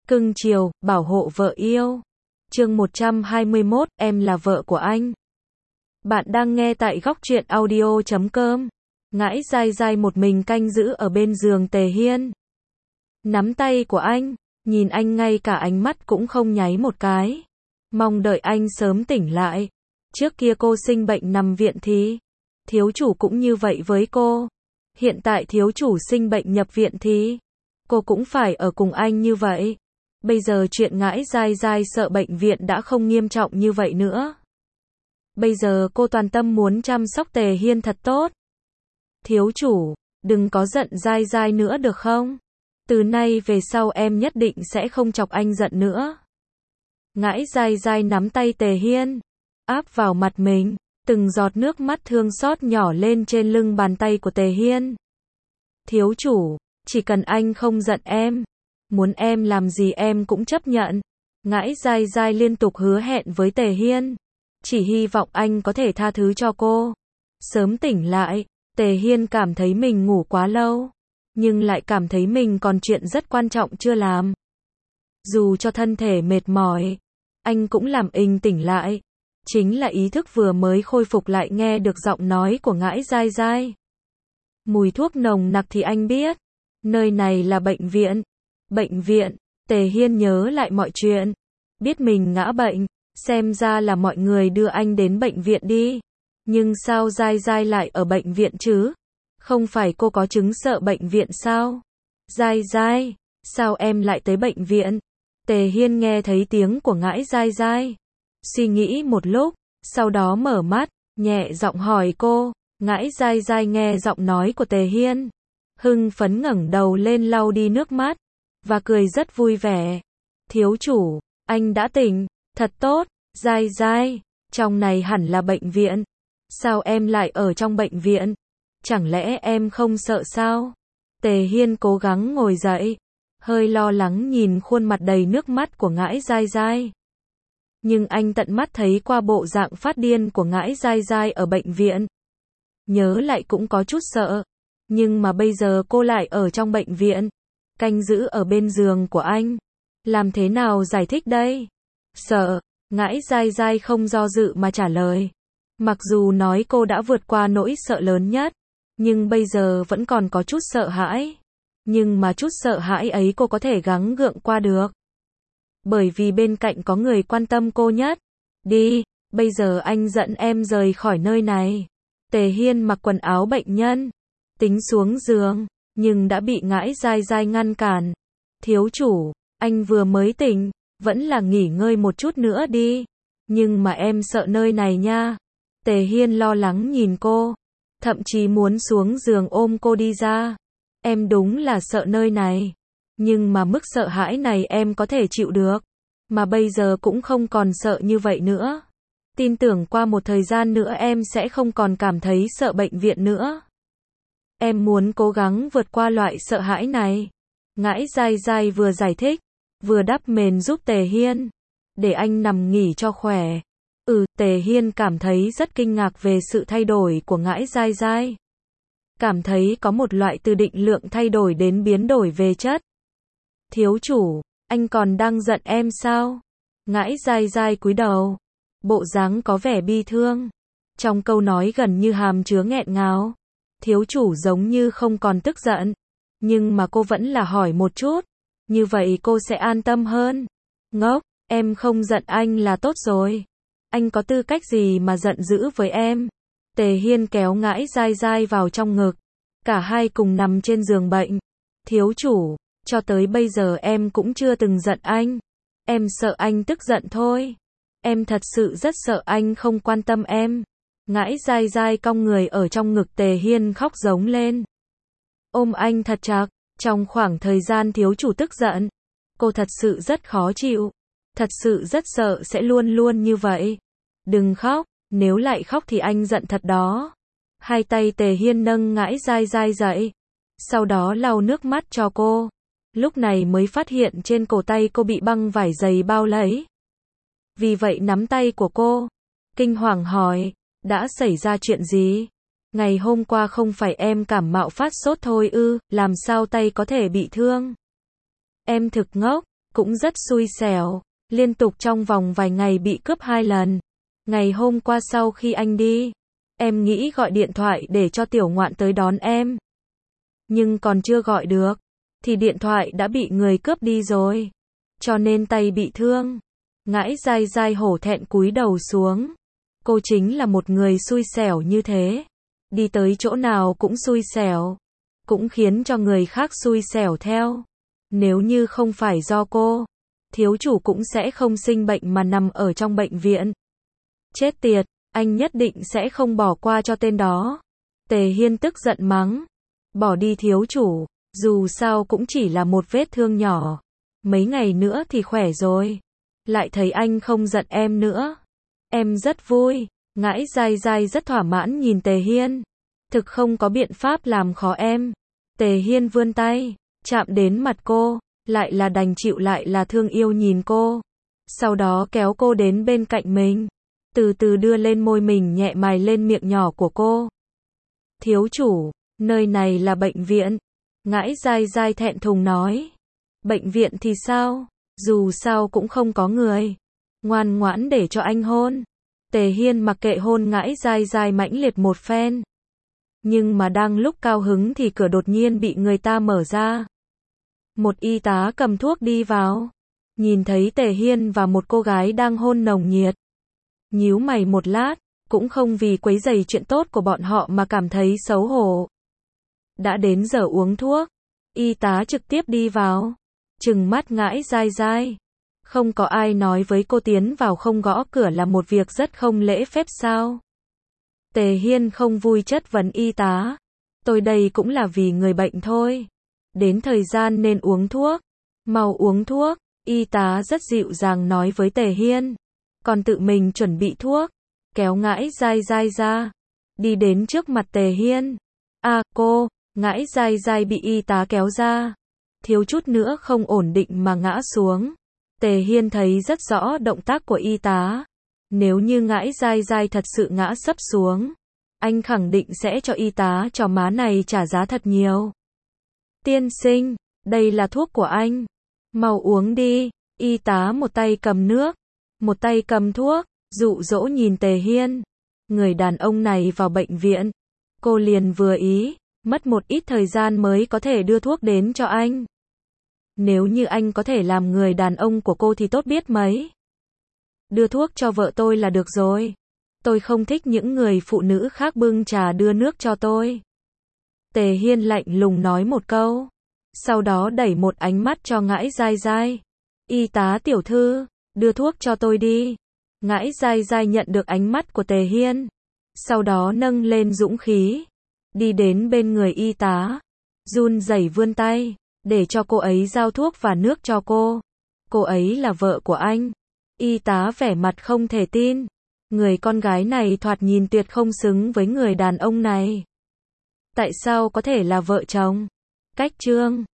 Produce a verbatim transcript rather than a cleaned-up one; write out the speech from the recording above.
Cưng chiều, bảo hộ vợ yêu. Chương một trăm hai mươi mốt, em là vợ của anh. Bạn đang nghe tại góc truyện audio chấm com. Ngãi dai dai một mình canh giữ ở bên giường Tề Hiên. Nắm tay của anh, nhìn anh ngay cả ánh mắt cũng không nháy một cái. Mong đợi anh sớm tỉnh lại. Trước kia cô sinh bệnh nằm viện thì thiếu chủ cũng như vậy với cô. Hiện tại thiếu chủ sinh bệnh nhập viện thì cô cũng phải ở cùng anh như vậy. Bây giờ chuyện ngãi dai dai sợ bệnh viện đã không nghiêm trọng như vậy nữa. Bây giờ cô toàn tâm muốn chăm sóc Tề Hiên thật tốt. Thiếu chủ, đừng có giận dai dai nữa được không? Từ nay về sau em nhất định sẽ không chọc anh giận nữa. Ngãi dai dai nắm tay Tề Hiên, áp vào mặt mình, từng giọt nước mắt thương xót nhỏ lên trên lưng bàn tay của Tề Hiên. Thiếu chủ, chỉ cần anh không giận em, muốn em làm gì em cũng chấp nhận. Ngãi dai dai liên tục hứa hẹn với Tề Hiên, chỉ hy vọng anh có thể tha thứ cho cô. Sớm tỉnh lại, Tề Hiên cảm thấy mình ngủ quá lâu, nhưng lại cảm thấy mình còn chuyện rất quan trọng chưa làm. Dù cho thân thể mệt mỏi, anh cũng làm inh tỉnh lại. Chính là ý thức vừa mới khôi phục lại nghe được giọng nói của ngãi dai dai. Mùi thuốc nồng nặc thì anh biết. Nơi này là bệnh viện. Bệnh viện, Tề Hiên nhớ lại mọi chuyện. Biết mình ngã bệnh, xem ra là mọi người đưa anh đến bệnh viện đi. Nhưng sao dai dai lại ở bệnh viện chứ? Không phải cô có chứng sợ bệnh viện sao? Dai dai, sao em lại tới bệnh viện? Tề Hiên nghe thấy tiếng của ngãi dai dai. Suy nghĩ một lúc, sau đó mở mắt, nhẹ giọng hỏi cô. Ngãi dai dai nghe giọng nói của Tề Hiên, hưng phấn ngẩng đầu lên lau đi nước mắt, và cười rất vui vẻ. Thiếu chủ, anh đã tỉnh, thật tốt. Dai dai, trong này hẳn là bệnh viện. Sao em lại ở trong bệnh viện? Chẳng lẽ em không sợ sao? Tề Hiên cố gắng ngồi dậy, hơi lo lắng nhìn khuôn mặt đầy nước mắt của ngãi dai dai. Nhưng anh tận mắt thấy qua bộ dạng phát điên của ngãi dai dai ở bệnh viện. Nhớ lại cũng có chút sợ. Nhưng mà bây giờ cô lại ở trong bệnh viện, canh giữ ở bên giường của anh. Làm thế nào giải thích đây? Sợ, ngãi dai dai không do dự mà trả lời. Mặc dù nói cô đã vượt qua nỗi sợ lớn nhất, nhưng bây giờ vẫn còn có chút sợ hãi. Nhưng mà chút sợ hãi ấy cô có thể gắng gượng qua được. Bởi vì bên cạnh có người quan tâm cô nhất. Đi, bây giờ anh dẫn em rời khỏi nơi này. Tề Hiên mặc quần áo bệnh nhân, tính xuống giường, nhưng đã bị ngãi dai dai ngăn cản. Thiếu chủ, anh vừa mới tỉnh, vẫn là nghỉ ngơi một chút nữa đi. Nhưng mà em sợ nơi này nha. Tề Hiên lo lắng nhìn cô, thậm chí muốn xuống giường ôm cô đi ra. Em đúng là sợ nơi này. Nhưng mà mức sợ hãi này em có thể chịu được. Mà bây giờ cũng không còn sợ như vậy nữa. Tin tưởng qua một thời gian nữa em sẽ không còn cảm thấy sợ bệnh viện nữa. Em muốn cố gắng vượt qua loại sợ hãi này. Ngãi dai dai vừa giải thích, vừa đắp mền giúp Tề Hiên. Để anh nằm nghỉ cho khỏe. Ừ, Tề Hiên cảm thấy rất kinh ngạc về sự thay đổi của ngãi dai dai. Cảm thấy có một loại từ định lượng thay đổi đến biến đổi về chất. Thiếu chủ, anh còn đang giận em sao? Ngãi dai dai cúi đầu, bộ dáng có vẻ bi thương. Trong câu nói gần như hàm chứa nghẹn ngào. Thiếu chủ giống như không còn tức giận. Nhưng mà cô vẫn là hỏi một chút. Như vậy cô sẽ an tâm hơn. Ngốc, em không giận anh là tốt rồi. Anh có tư cách gì mà giận dữ với em? Tề Hiên kéo ngãi dai dai vào trong ngực. Cả hai cùng nằm trên giường bệnh. Thiếu chủ, cho tới bây giờ em cũng chưa từng giận anh. Em sợ anh tức giận thôi. Em thật sự rất sợ anh không quan tâm em. Ngãi dai dai cong người ở trong ngực Tề Hiên khóc giống lên. Ôm anh thật chặt. Trong khoảng thời gian thiếu chủ tức giận, cô thật sự rất khó chịu. Thật sự rất sợ sẽ luôn luôn như vậy. Đừng khóc, nếu lại khóc thì anh giận thật đó. Hai tay Tề Hiên nâng ngãi dai dai dậy, sau đó lau nước mắt cho cô. Lúc này mới phát hiện trên cổ tay cô bị băng vải dày bao lấy. Vì vậy nắm tay của cô, kinh hoàng hỏi, đã xảy ra chuyện gì? Ngày hôm qua không phải em cảm mạo phát sốt thôi ư, làm sao tay có thể bị thương? Em thực ngốc, cũng rất xui xẻo, liên tục trong vòng vài ngày bị cướp hai lần. Ngày hôm qua sau khi anh đi, em nghĩ gọi điện thoại để cho Tiểu Ngoạn tới đón em. Nhưng còn chưa gọi được, thì điện thoại đã bị người cướp đi rồi. Cho nên tay bị thương. Ngãi dai dai hổ thẹn cúi đầu xuống. Cô chính là một người xui xẻo như thế. Đi tới chỗ nào cũng xui xẻo. Cũng khiến cho người khác xui xẻo theo. Nếu như không phải do cô, thiếu chủ cũng sẽ không sinh bệnh mà nằm ở trong bệnh viện. Chết tiệt, anh nhất định sẽ không bỏ qua cho tên đó. Tề Hiên tức giận mắng. Bỏ đi thiếu chủ, dù sao cũng chỉ là một vết thương nhỏ. Mấy ngày nữa thì khỏe rồi. Lại thấy anh không giận em nữa. Em rất vui. Ngãi dai dai rất thỏa mãn nhìn Tề Hiên. Thực không có biện pháp làm khó em. Tề Hiên vươn tay, chạm đến mặt cô, lại là đành chịu lại là thương yêu nhìn cô. Sau đó kéo cô đến bên cạnh mình. Từ từ đưa lên môi mình nhẹ mài lên miệng nhỏ của cô. Thiếu chủ, nơi này là bệnh viện. Ngãi dai dai thẹn thùng nói. Bệnh viện thì sao? Dù sao cũng không có người. Ngoan ngoãn để cho anh hôn. Tề Hiên mặc kệ hôn ngãi dai dai mãnh liệt một phen. Nhưng mà đang lúc cao hứng thì cửa đột nhiên bị người ta mở ra. Một y tá cầm thuốc đi vào. Nhìn thấy Tề Hiên và một cô gái đang hôn nồng nhiệt. Nhíu mày một lát, cũng không vì quấy rầy chuyện tốt của bọn họ mà cảm thấy xấu hổ. Đã đến giờ uống thuốc. Y tá trực tiếp đi vào. Trừng mắt ngãi dai dai. Không có ai nói với cô tiến vào không gõ cửa là một việc rất không lễ phép sao? Tề Hiên không vui chất vấn y tá. Tôi đây cũng là vì người bệnh thôi. Đến thời gian nên uống thuốc. Mau uống thuốc. Y tá rất dịu dàng nói với Tề Hiên. Còn tự mình chuẩn bị thuốc. Kéo ngãi dai dai ra. Đi đến trước mặt Tề Hiên. À cô, ngãi dai dai bị y tá kéo ra. Thiếu chút nữa không ổn định mà ngã xuống. Tề Hiên thấy rất rõ động tác của y tá. Nếu như ngãi dai dai thật sự ngã sấp xuống, anh khẳng định sẽ cho y tá trò má này trả giá thật nhiều. Tiên sinh, đây là thuốc của anh. Mau uống đi. Y tá một tay cầm nước, một tay cầm thuốc, dụ dỗ nhìn Tề Hiên. Người đàn ông này vào bệnh viện. Cô liền vừa ý, mất một ít thời gian mới có thể đưa thuốc đến cho anh. Nếu như anh có thể làm người đàn ông của cô thì tốt biết mấy. Đưa thuốc cho vợ tôi là được rồi. Tôi không thích những người phụ nữ khác bưng trà đưa nước cho tôi. Tề Hiên lạnh lùng nói một câu. Sau đó đẩy một ánh mắt cho ngãi dai dai. Y tá tiểu thư, đưa thuốc cho tôi đi. Ngãi dai dai nhận được ánh mắt của Tề Hiên. Sau đó nâng lên dũng khí. Đi đến bên người y tá. Run rẩy vươn tay. Để cho cô ấy giao thuốc và nước cho cô. Cô ấy là vợ của anh. Y tá vẻ mặt không thể tin. Người con gái này thoạt nhìn tuyệt không xứng với người đàn ông này. Tại sao có thể là vợ chồng? Cách chương